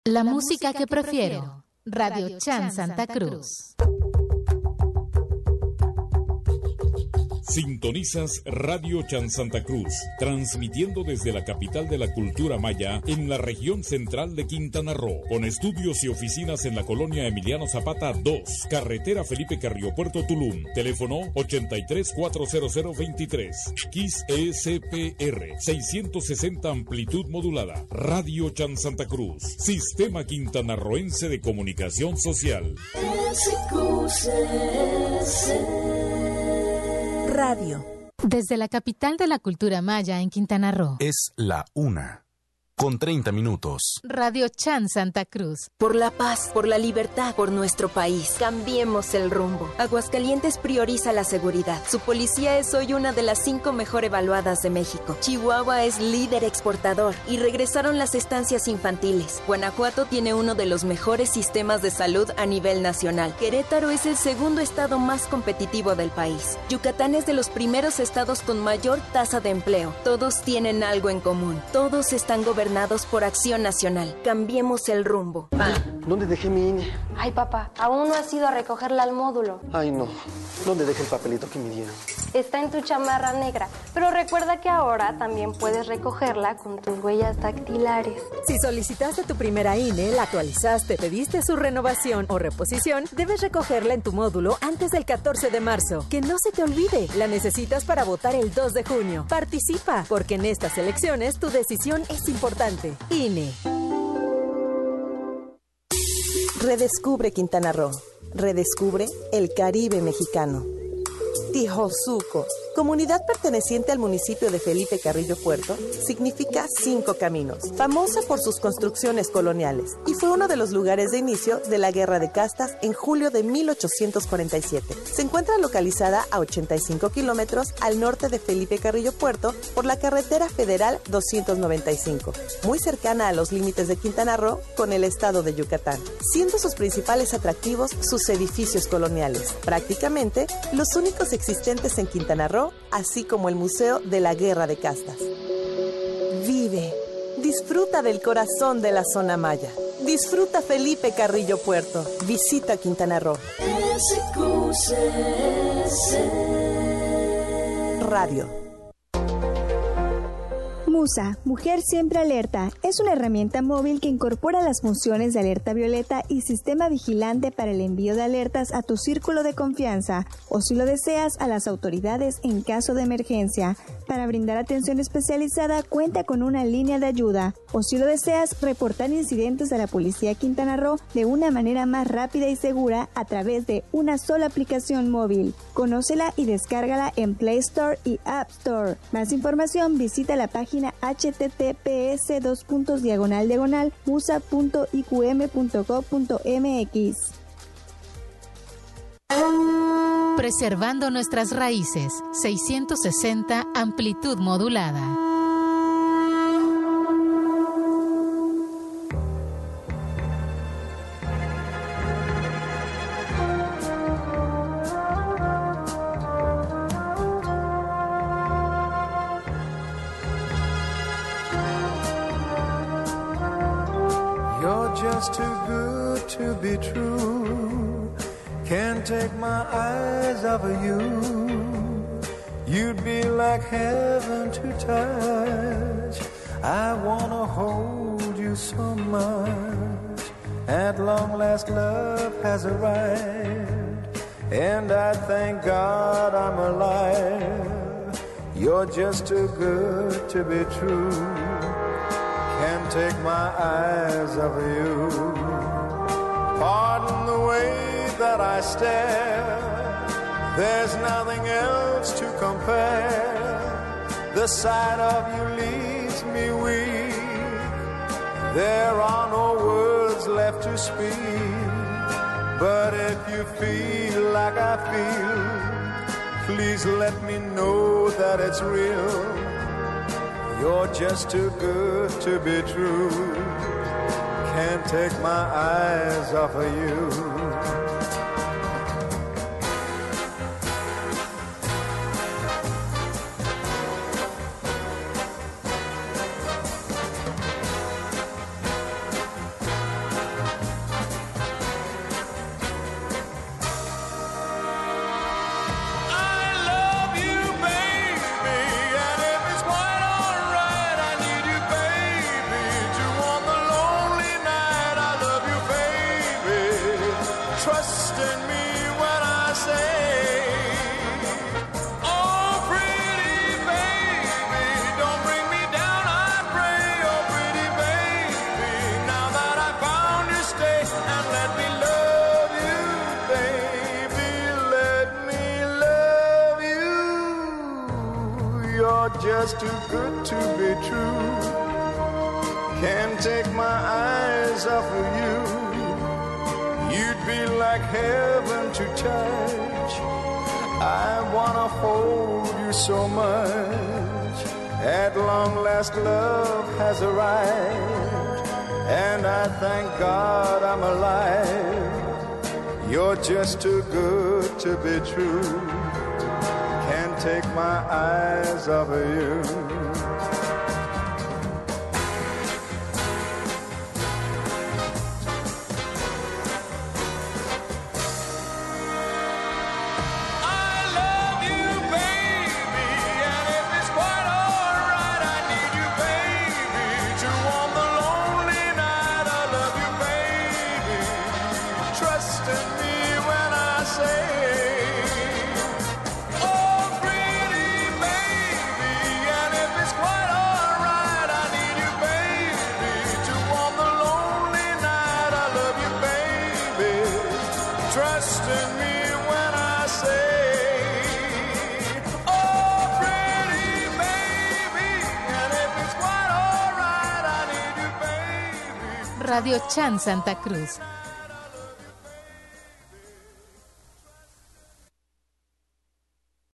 La música que prefiero. Radio Chan Santa Cruz. Sintonizas Radio Chan Santa Cruz, transmitiendo desde la capital de la cultura maya en la región central de Quintana Roo, con estudios y oficinas en la colonia Emiliano Zapata 2, carretera Felipe Carrillo Puerto Tulum, teléfono 83-400-23, XECPR 660 amplitud modulada, Radio Chan Santa Cruz, Sistema Quintanarroense de Comunicación Social. Radio. Desde la capital de la cultura maya en Quintana Roo. Es la 1:30. Radio Chan Santa Cruz. Por la paz, por la libertad, por nuestro país. Cambiemos el rumbo. Aguascalientes prioriza la seguridad. Su policía es hoy una de las 5 mejor evaluadas de México. Chihuahua es líder exportador y regresaron las estancias infantiles. Guanajuato tiene uno de los mejores sistemas de salud a nivel nacional. Querétaro es el segundo estado más competitivo del país. Yucatán es de los primeros estados con mayor tasa de empleo. Todos tienen algo en común. Todos están gobernados por Acción Nacional. Cambiemos el rumbo. ¿Dónde dejé mi INE? Ay, papá, aún no has ido a recogerla al módulo. Ay, no. ¿Dónde dejé el papelito que me dieron? Está en tu chamarra negra, pero recuerda que ahora también puedes recogerla con tus huellas dactilares. Si solicitaste tu primera INE, la actualizaste, pediste su renovación o reposición, debes recogerla en tu módulo antes del 14 de marzo. Que no se te olvide, la necesitas para votar el 2 de junio. Participa, porque en estas elecciones tu decisión es importante. INE. Redescubre Quintana Roo. Redescubre el Caribe mexicano. Tijosuco, comunidad perteneciente al municipio de Felipe Carrillo Puerto, significa 5 caminos, famosa por sus construcciones coloniales, y fue uno de los lugares de inicio de la Guerra de Castas en julio de 1847. Se encuentra localizada a 85 kilómetros al norte de Felipe Carrillo Puerto por la carretera federal 295, muy cercana a los límites de Quintana Roo con el estado de Yucatán, siendo sus principales atractivos sus edificios coloniales, prácticamente los únicos existentes en Quintana Roo, así como el Museo de la Guerra de Castas. Vive, disfruta del corazón de la zona maya. Disfruta Felipe Carrillo Puerto. Visita Quintana Roo. Radio. MUSA, Mujer Siempre Alerta, es una herramienta móvil que incorpora las funciones de alerta violeta y sistema vigilante para el envío de alertas a tu círculo de confianza o, si lo deseas, a las autoridades en caso de emergencia. Para brindar atención especializada, cuenta con una línea de ayuda o, si lo deseas, reportar incidentes a la Policía Quintana Roo de una manera más rápida y segura a través de una sola aplicación móvil. Conócela y descárgala en Play Store y App Store. Más información, visita la página https://musa.iqm.gov.mx. Preservando nuestras raíces. 660 amplitud modulada. Just too good to be true. Can't take my eyes off of you. You'd be like heaven to touch. I wanna hold you so much. At long last love has arrived, and I thank God I'm alive. You're just too good to be true. Can't take my eyes off of you. Pardon the way that I stare. There's nothing else to compare. The sight of you leaves me weak. There are no words left to speak. But if you feel like I feel, please let me know that it's real. You're just too good to be true. Can't take my eyes off of you. just too good to be true. Can't take my eyes off of you. You'd be like heaven to touch. I wanna hold you so much. At long last love has arrived, and I thank God I'm alive. You're just too good to be true. Can't take my eyes off of you. Radio Chan Santa Cruz,